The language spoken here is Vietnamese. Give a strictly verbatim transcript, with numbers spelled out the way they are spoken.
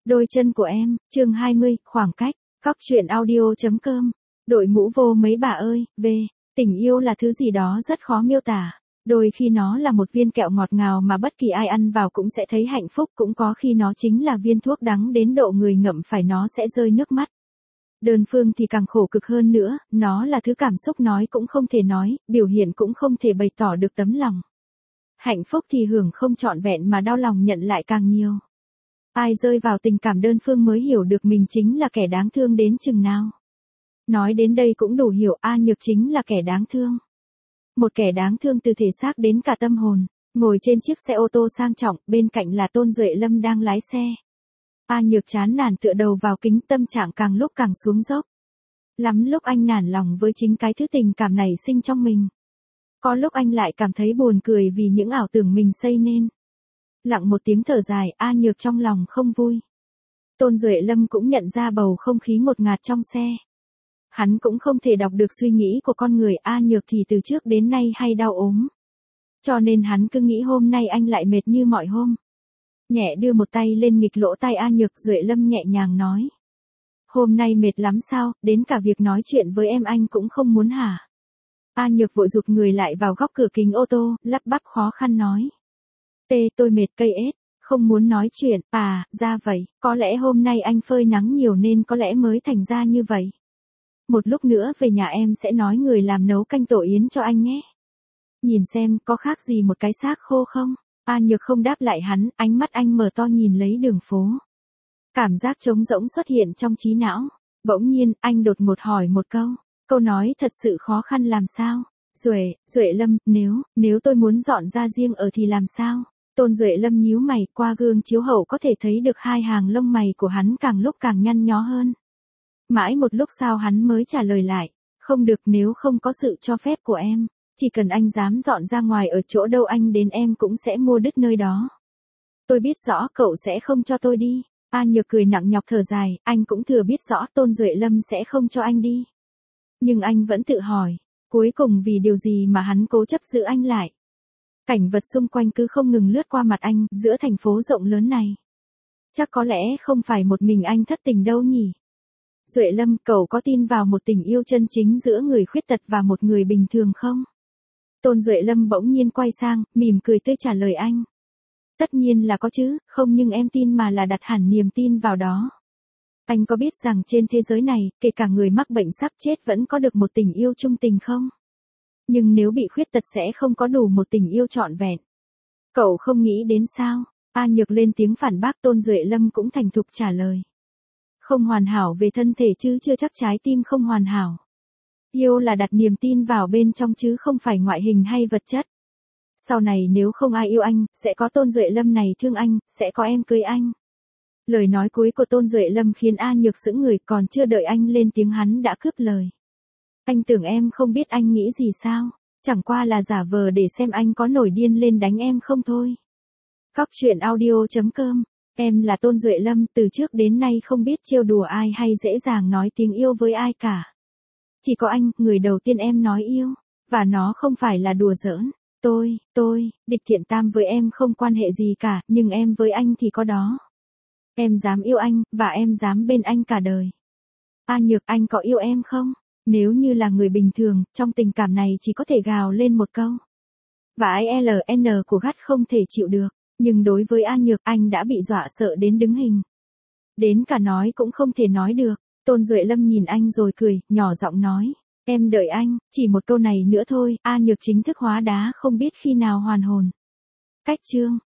Đôi chân của em, chương hai mươi, khoảng cách, Cóc truyện audio.com. Đội mũ vô mấy bà ơi, về, tình yêu là thứ gì đó rất khó miêu tả. Đôi khi nó là một viên kẹo ngọt ngào mà bất kỳ ai ăn vào cũng sẽ thấy hạnh phúc, cũng có khi nó chính là viên thuốc đắng đến độ người ngậm phải nó sẽ rơi nước mắt. Đơn phương thì càng khổ cực hơn nữa, nó là thứ cảm xúc nói cũng không thể nói, biểu hiện cũng không thể bày tỏ được tấm lòng. Hạnh phúc thì hưởng không trọn vẹn mà đau lòng nhận lại càng nhiều. Ai rơi vào tình cảm đơn phương mới hiểu được mình chính là kẻ đáng thương đến chừng nào. Nói đến đây cũng đủ hiểu A Nhược chính là kẻ đáng thương. Một kẻ đáng thương từ thể xác đến cả tâm hồn, ngồi trên chiếc xe ô tô sang trọng, bên cạnh là Tôn Duệ Lâm đang lái xe. A Nhược chán nản tựa đầu vào kính, tâm trạng càng lúc càng xuống dốc. Lắm lúc anh nản lòng với chính cái thứ tình cảm này sinh trong mình. Có lúc anh lại cảm thấy buồn cười vì những ảo tưởng mình xây nên. Lặng một tiếng thở dài, A Nhược trong lòng không vui. Tôn Duệ Lâm cũng nhận ra bầu không khí ngột ngạt trong xe. Hắn cũng không thể đọc được suy nghĩ của con người. A Nhược thì từ trước đến nay hay đau ốm. Cho nên hắn cứ nghĩ hôm nay anh lại mệt như mọi hôm. Nhẹ đưa một tay lên nghịch lỗ tai A Nhược, Duệ Lâm nhẹ nhàng nói. Hôm nay mệt lắm sao, đến cả việc nói chuyện với em anh cũng không muốn hả? A Nhược vội rụt người lại vào góc cửa kính ô tô, lắp bắp khó khăn nói. Tê, tôi mệt cây ết, không muốn nói chuyện. À, ra vậy, có lẽ hôm nay anh phơi nắng nhiều nên có lẽ mới thành ra như vậy. Một lúc nữa về nhà em sẽ nói người làm nấu canh tổ yến cho anh nhé. Nhìn xem có khác gì một cái xác khô không? A Nhược không đáp lại hắn, ánh mắt anh mở to nhìn lấy đường phố. Cảm giác trống rỗng xuất hiện trong trí não. Bỗng nhiên, anh đột ngột hỏi một câu. Câu nói thật sự khó khăn làm sao? Duệ, Duệ Lâm, nếu, nếu tôi muốn dọn ra riêng ở thì làm sao? Tôn Duệ Lâm nhíu mày, qua gương chiếu hậu có thể thấy được hai hàng lông mày của hắn càng lúc càng nhăn nhó hơn. Mãi một lúc sau hắn mới trả lời lại. Không được, nếu không có sự cho phép của em. Chỉ cần anh dám dọn ra ngoài ở chỗ đâu anh đến em cũng sẽ mua đứt nơi đó. Tôi biết rõ cậu sẽ không cho tôi đi. A Nhược cười nặng nhọc thở dài, anh cũng thừa biết rõ Tôn Duệ Lâm sẽ không cho anh đi. Nhưng anh vẫn tự hỏi, cuối cùng vì điều gì mà hắn cố chấp giữ anh lại. Cảnh vật xung quanh cứ không ngừng lướt qua mặt anh, giữa thành phố rộng lớn này. Chắc có lẽ không phải một mình anh thất tình đâu nhỉ. Duệ Lâm, cậu có tin vào một tình yêu chân chính giữa người khuyết tật và một người bình thường không? Tôn Duệ Lâm bỗng nhiên quay sang, mỉm cười tươi trả lời anh. Tất nhiên là có chứ, không nhưng em tin mà là đặt hẳn niềm tin vào đó. Anh có biết rằng trên thế giới này, kể cả người mắc bệnh sắp chết vẫn có được một tình yêu trung tình không? Nhưng nếu bị khuyết tật sẽ không có đủ một tình yêu trọn vẹn. Cậu không nghĩ đến sao? A Nhược lên tiếng phản bác. Tôn Duệ Lâm cũng thành thục trả lời. Không hoàn hảo về thân thể chứ chưa chắc trái tim không hoàn hảo. Yêu là đặt niềm tin vào bên trong chứ không phải ngoại hình hay vật chất. Sau này nếu không ai yêu anh, sẽ có Tôn Duệ Lâm này thương anh, sẽ có em cưới anh. Lời nói cuối của Tôn Duệ Lâm khiến A Nhược sững người, còn chưa đợi anh lên tiếng hắn đã cướp lời. Anh tưởng em không biết anh nghĩ gì sao? Chẳng qua là giả vờ để xem anh có nổi điên lên đánh em không thôi. Cóc truyện audio.com. Em là Tôn Duệ Lâm, từ trước đến nay không biết trêu đùa ai hay dễ dàng nói tiếng yêu với ai cả. Chỉ có anh, người đầu tiên em nói yêu. Và nó không phải là đùa giỡn. Tôi, tôi, địch thiện tam với em không quan hệ gì cả, nhưng em với anh thì có đó. Em dám yêu anh, và em dám bên anh cả đời. A Nhược, anh có yêu em không? Nếu như là người bình thường, trong tình cảm này chỉ có thể gào lên một câu. Và i lờ en của gắt không thể chịu được. Nhưng đối với A Nhược, anh đã bị dọa sợ đến đứng hình. Đến cả nói cũng không thể nói được. Tôn Duệ Lâm nhìn anh rồi cười, nhỏ giọng nói. Em đợi anh, chỉ một câu này nữa thôi. A Nhược chính thức hóa đá không biết khi nào hoàn hồn. Cách chương.